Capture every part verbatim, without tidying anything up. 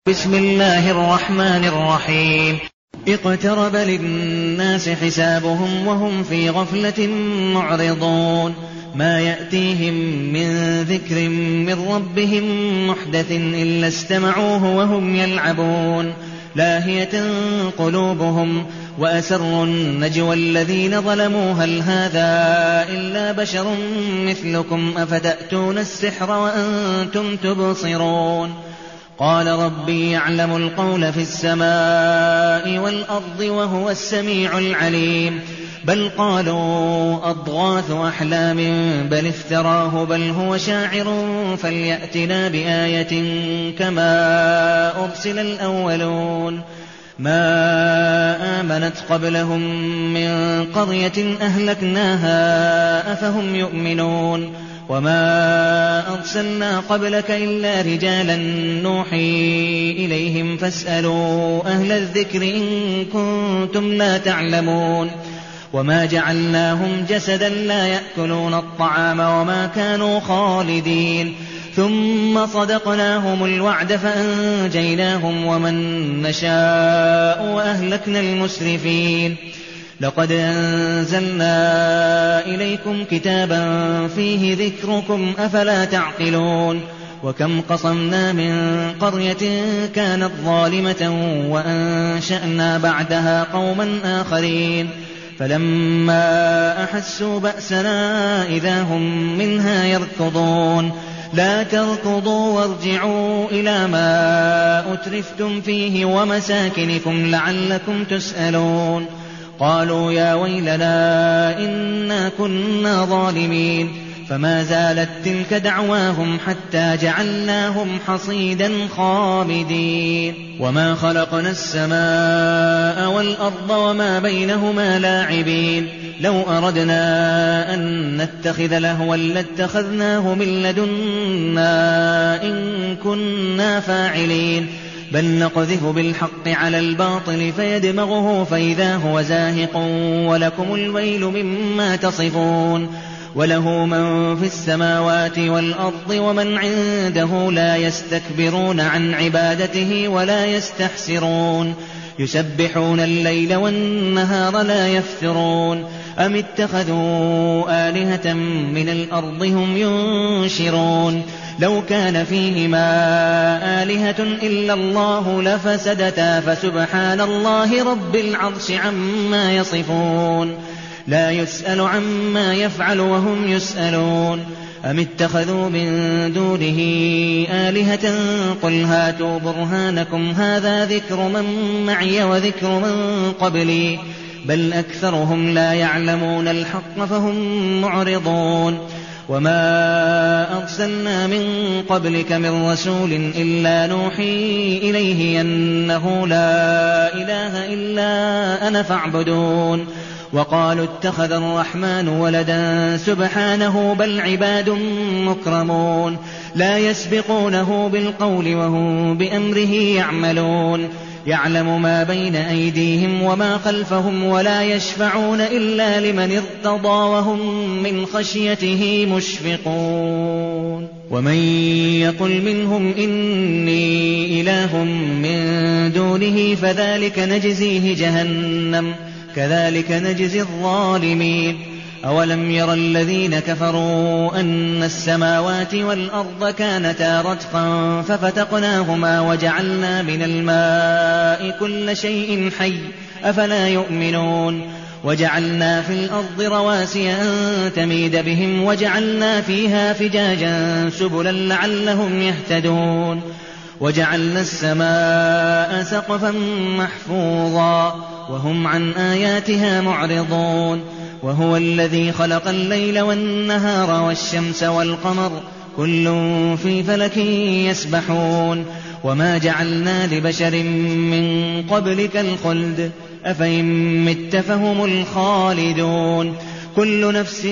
بسم الله الرحمن الرحيم. اقترب للناس حسابهم وهم في غفلة معرضون. ما يأتيهم من ذكر من ربهم محدث إلا استمعوه وهم يلعبون. لاهية قلوبهم وأسروا النجوى الذين ظلموا هل هذا إلا بشر مثلكم أفتأتون السحر وأنتم تبصرون. قال ربي يعلم القول في السماء والأرض وهو السميع العليم. بل قالوا أضغاث أحلام بل افتراه بل هو شاعر فليأتنا بآية كما أرسل الأولون. ما آمنت قبلهم من قرية أهلكناها أفهم يؤمنون. وما أرسلنا قبلك إلا رجالا نوحي إليهم فاسألوا أهل الذكر إن كنتم لا تعلمون. وما جعلناهم جسدا لا يأكلون الطعام وما كانوا خالدين. ثم صدقناهم الوعد فأنجيناهم ومن نشاء وأهلكنا المسرفين. لقد أنزلنا إليكم كتابا فيه ذكركم أفلا تعقلون. وكم قصمنا من قرية كانت ظالمة وأنشأنا بعدها قوما آخرين فلما أحسوا بأسنا إذا هم منها يركضون. لا تركضوا وارجعوا إلى ما أترفتم فيه ومساكنكم لعلكم تسألون. قالوا يا ويلنا إنا كنا ظالمين. فما زالت تلك دعواهم حتى جعلناهم حصيدا خامدين. وما خلقنا السماء والأرض وما بينهما لاعبين. لو أردنا أن نتخذ لهوا لاتخذناه من لدنا إن كنا فاعلين. بل نقذف بالحق على الباطل فيدمغه فإذا هو زاهق ولكم الويل مما تصفون. وله من في السماوات والأرض ومن عنده لا يستكبرون عن عبادته ولا يستحسرون. يسبحون الليل والنهار لا يفترون. أم اتخذوا آلهة من الأرض هم ينشرون. لو كان فيهما آلهة إلا الله لفسدتا فسبحان الله رب العرش عما يصفون. لا يسأل عما يفعل وهم يسألون. أم اتخذوا من دونه آلهة قل هاتوا برهانكم هذا ذكر من معي وذكر من قبلي بل أكثرهم لا يعلمون الحق فهم معرضون. وما أرسلنا من قبلك من رسول إلا نوحي إليه أنه لا إله إلا أنا فاعبدون. وقالوا اتخذ الرحمن ولدا سبحانه بل عباد مكرمون لا يسبقونه بالقول وهم بأمره يعملون. يعلم ما بين أيديهم وما خلفهم ولا يشفعون إلا لمن ارتضى وهم من خشيته مشفقون. ومن يقل منهم إني إله من دونه فذلك نجزيه جهنم كذلك نجزي الظالمين. أولم ير الذين كفروا أن السماوات والأرض كانتا رتقا ففتقناهما وجعلنا من الماء كل شيء حي أفلا يؤمنون. وجعلنا في الأرض رواسي أن تميد بهم وجعلنا فيها فجاجا سبلا لعلهم يهتدون. وجعلنا السماء سقفا محفوظا وهم عن آياتها معرضون. وهو الذي خلق الليل والنهار والشمس والقمر كل في فلك يسبحون. وما جعلنا لبشر من قبلك الخلد أفإن مت فهم الخالدون. كل نفس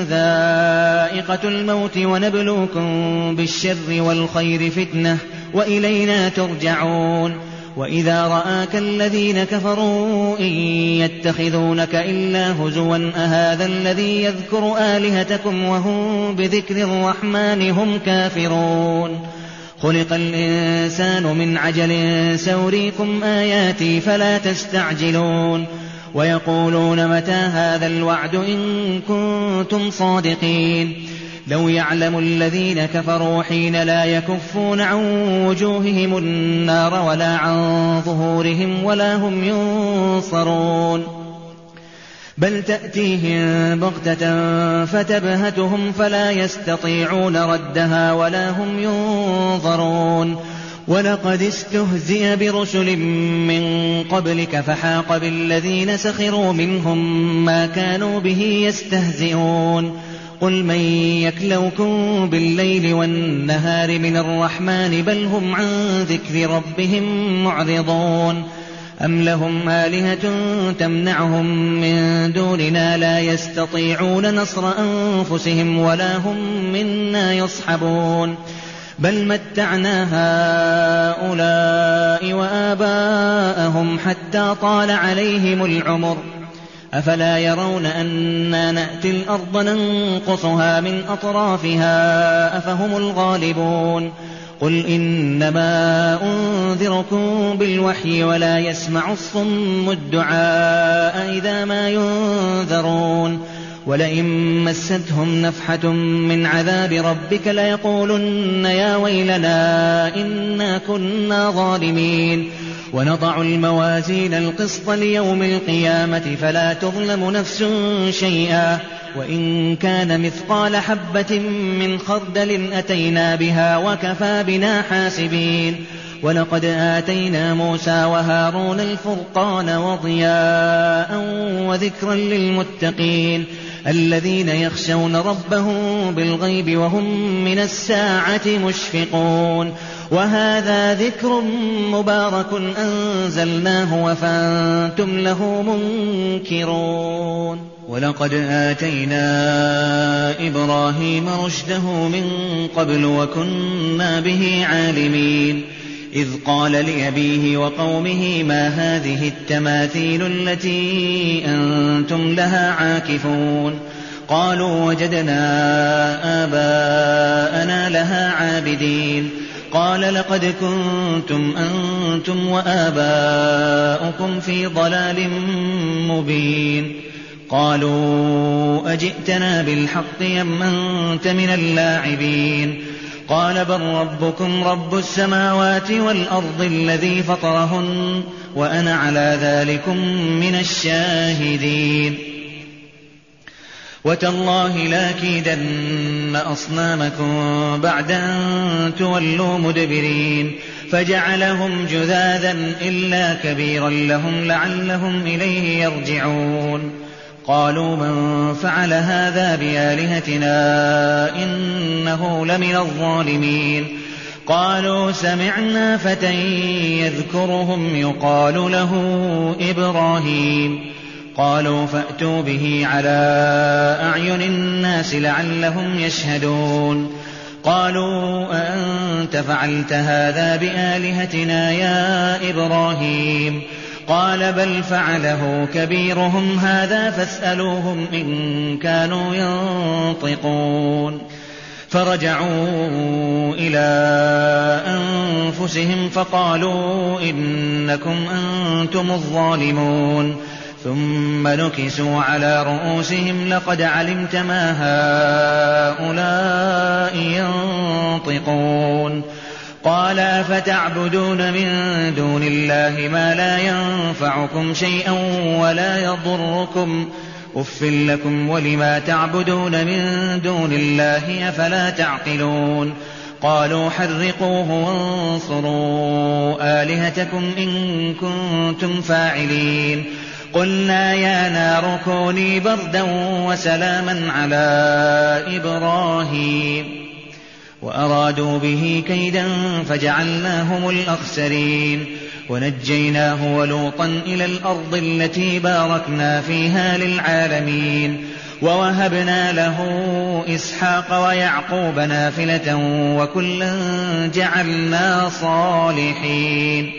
ذائقة الموت ونبلوكم بالشر والخير فتنة وإلينا ترجعون. وإذا رآك الذين كفروا إن يتخذونك إلا هزوا أهذا الذي يذكر آلهتكم وهم بذكر الرحمن هم كافرون. خلق الإنسان من عجل سأريكم آياتي فلا تستعجلون ويقولون متى هذا الوعد إن كنتم صادقين لو يعلم الذين كفروا حين لا يكفون عن وجوههم النار ولا عن ظهورهم ولا هم ينصرون بل تأتيهم بغتة فتبهتهم فلا يستطيعون ردها ولا هم ينظرون ولقد استهزئ برسل من قبلك فحاق بالذين سخروا منهم ما كانوا به يستهزئون قل من يكلوكم بالليل والنهار من الرحمن بل هم عن ذكر ربهم معرضون أم لهم آلهة تمنعهم من دوننا لا يستطيعون نصر أنفسهم ولا هم منا يصحبون بل متعنا هؤلاء وآباءهم حتى طال عليهم العمر أفلا يرون أنا نأتي الأرض ننقصها من أطرافها أفهم الغالبون قل إنما أنذركم بالوحي ولا يسمع الصم الدعاء إذا ما ينذرون ولئن مستهم نفحة من عذاب ربك ليقولن يا ويلنا إنا كنا ظالمين ونضع الموازين القسط ليوم القيامة فلا تظلم نفس شيئا وإن كان مثقال حبة من خردل أتينا بها وكفى بنا حاسبين ولقد آتينا موسى وهارون الفرقان وضياء وذكرا للمتقين الذين يخشون ربهم بالغيب وهم من الساعة مشفقون وهذا ذكر مبارك أنزلناه وفأنتم له منكرون ولقد آتينا إبراهيم رشده من قبل وكنا به عالمين إذ قال لأبيه وقومه ما هذه التماثيل التي أنتم لها عاكفون قالوا وجدنا آباءنا لها عابدين قال لقد كنتم أنتم وآباؤكم في ضلال مبين قالوا أجئتنا بالحق أم أنت من اللاعبين قال بل ربكم رب السماوات والأرض الذي فطرهن وأنا على ذلكم من الشاهدين وتالله لاكيدن أصنامكم بعد أن تولوا مدبرين فجعلهم جذاذا إلا كبيرا لهم لعلهم إليه يرجعون قالوا من فعل هذا بآلهتنا إنه لمن الظالمين قالوا سمعنا فتى يذكرهم يقال له إبراهيم قالوا فأتوا به على أعين الناس لعلهم يشهدون قالوا أأنت فعلت هذا بآلهتنا يا إبراهيم قال بل فعله كبيرهم هذا فاسألوهم إن كانوا ينطقون فرجعوا إلى أنفسهم فقالوا إنكم أنتم الظالمون ثم نكسوا على رؤوسهم لقد علمت ما هؤلاء ينطقون قال أفتعبدون من دون الله ما لا ينفعكم شيئا ولا يضركم أف لكم ولما تعبدون من دون الله أفلا تعقلون قالوا حرقوه وانصروا آلهتكم إن كنتم فاعلين قلنا يا نار كوني بردا وسلاما على إبراهيم وأرادوا به كيدا فجعلناهم الأخسرين ونجيناه ولوطا إلى الأرض التي باركنا فيها للعالمين ووهبنا له إسحاق ويعقوب نافلة وكلا جعلنا صالحين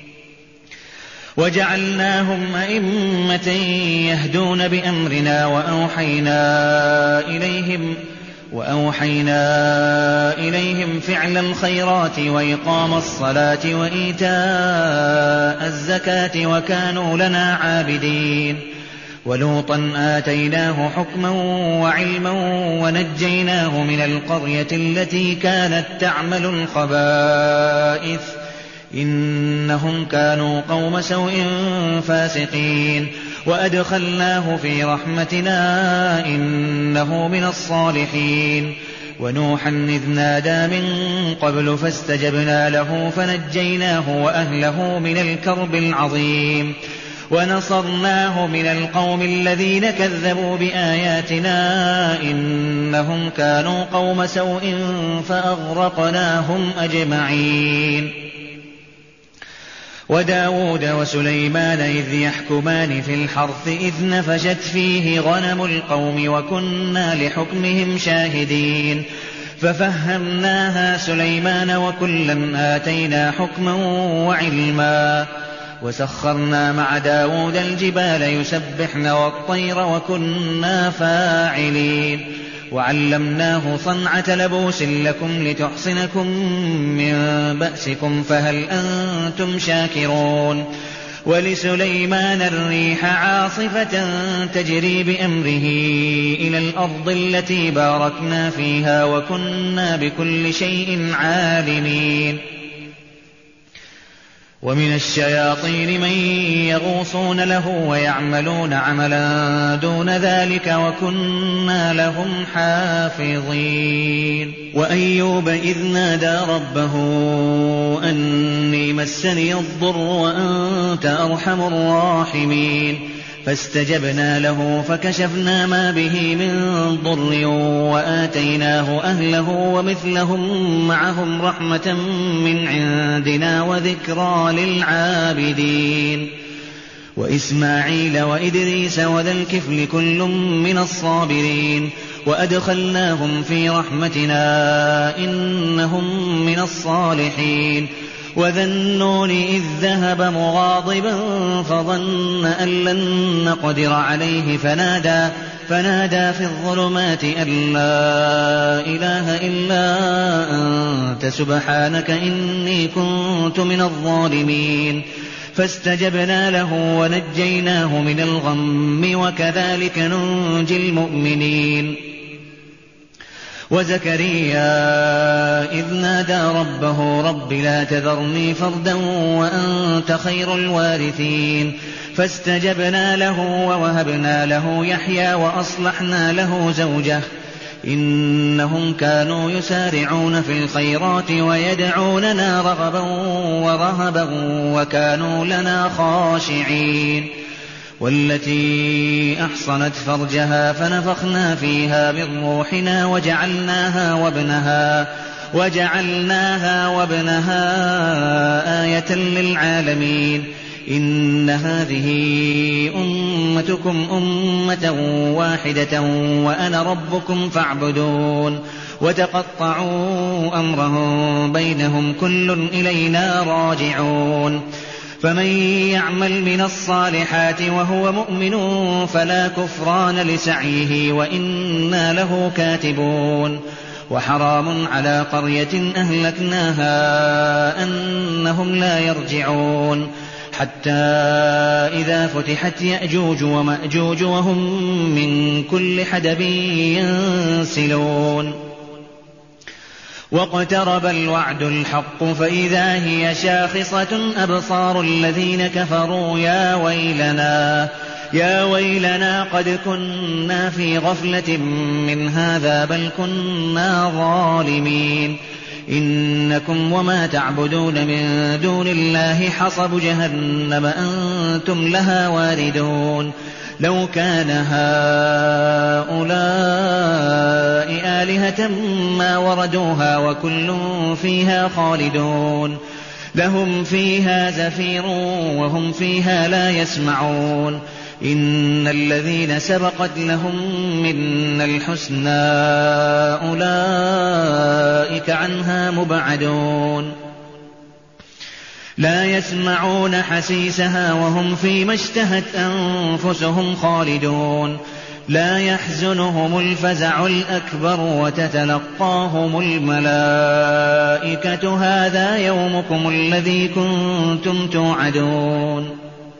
وجعلناهم أئمة يهدون بأمرنا وأوحينا إليهم وأوحينا إليهم فعل الخيرات وإقام الصلاة وإيتاء الزكاة وكانوا لنا عابدين ولوطا آتيناه حكما وعلما ونجيناه من القرية التي كانت تعمل الخبائث إنهم كانوا قوم سوء فاسقين وأدخلناه في رحمتنا إنه من الصالحين ونوحا إذ نادى من قبل فاستجبنا له فنجيناه وأهله من الكرب العظيم ونصرناه من القوم الذين كذبوا بآياتنا إنهم كانوا قوم سوء فأغرقناهم أجمعين وداود وسليمان إذ يحكمان في الحرث إذ نفشت فيه غنم القوم وكنا لحكمهم شاهدين ففهمناها سليمان وكلا آتينا حكما وعلما وسخرنا مع داود الجبال يسبحن والطير وكنا فاعلين وعلمناه صنعة لبوس لكم لتحصنكم من بأسكم فهل أنتم شاكرون ولسليمان الريح عاصفة تجري بأمره إلى الأرض التي باركنا فيها وكنا بكل شيء عالمين ومن الشياطين من يغوصون له ويعملون عملا دون ذلك وكنا لهم حافظين وأيوب إذ نادى ربه أني مسني الضر وأنت أرحم الراحمين فاستجبنا له فكشفنا ما به من ضر وآتيناه أهله ومثلهم معهم رحمة من عندنا وذكرى للعابدين وإسماعيل وإدريس وذا الكفل كل من الصابرين وأدخلناهم في رحمتنا إنهم من الصالحين وذا النون إذ ذهب مغاضبا فظن أن لن نقدر عليه فنادى, فنادى في الظلمات أن لا إله إلا أنت سبحانك إني كنت من الظالمين فاستجبنا له ونجيناه من الغم وكذلك ننجي المؤمنين وزكريا إذ نادى ربه رب لا تذرني فردا وأنت خير الوارثين فاستجبنا له ووهبنا له يحيى وأصلحنا له زوجه إنهم كانوا يسارعون في الخيرات ويدعوننا رغبا ورهبا وكانوا لنا خاشعين والتي أحصنت فرجها فنفخنا فيها من روحنا وجعلناها وابنها, وجعلناها وابنها آية للعالمين إن هذه أمتكم أمة واحدة وأنا ربكم فاعبدون وتقطعوا أمرهم بينهم كل إلينا راجعون فمن يعمل من الصالحات وهو مؤمن فلا كفران لسعيه وإنا له كاتبون وحرام على قرية أهلكناها أنهم لا يرجعون حتى إذا فتحت يأجوج ومأجوج وهم من كل حدب ينسلون واقترب الوعد الحق فإذا هي شاخصة أبصار الذين كفروا يا ويلنا يا ويلنا قد كنا في غفلة من هذا بل كنا ظالمين إنكم وما تعبدون من دون الله حصب جهنم أنتم لها واردون لو كان هؤلاء آلهة ما وردوها وكل فيها خالدون لهم فيها زفير وهم فيها لا يسمعون إن الذين سبقت لهم منا الحسنى أولئك عنها مبعدون لا يسمعون حسيسها وهم فيما اشتهت أنفسهم خالدون لا يحزنهم الفزع الأكبر وتتلقاهم الملائكة هذا يومكم الذي كنتم توعدون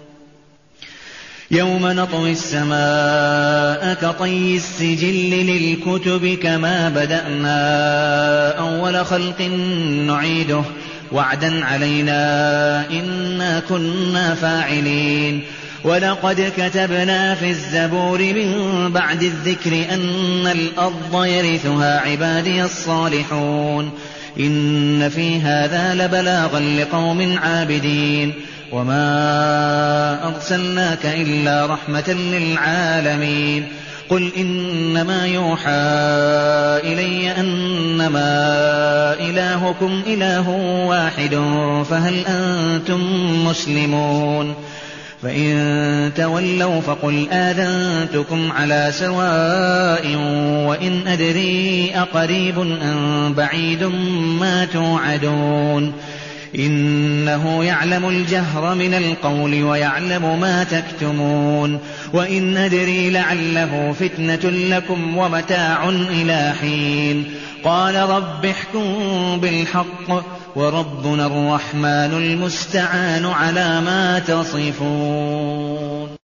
يوم نطوي السماء كطي السجل للكتب كما بدأنا أول خلق نعيده وعدا علينا إنا كنا فاعلين ولقد كتبنا في الزبور من بعد الذكر أن الأرض يرثها عبادي الصالحون إن في هذا لبلاغا لقوم عابدين وما أرسلناك إلا رحمة للعالمين قل إنما يوحى إلي أنما إلهكم إله واحد فهل أنتم مسلمون فإن تولوا فقل آذنتكم على سواء وإن أدري أقريب أم بعيد ما توعدون إنه يعلم الجهر من القول ويعلم ما تكتمون وإن أدري لعله فتنة لكم ومتاع إلى حين قال رب احكم بالحق وربنا الرحمن المستعان على ما تصفون.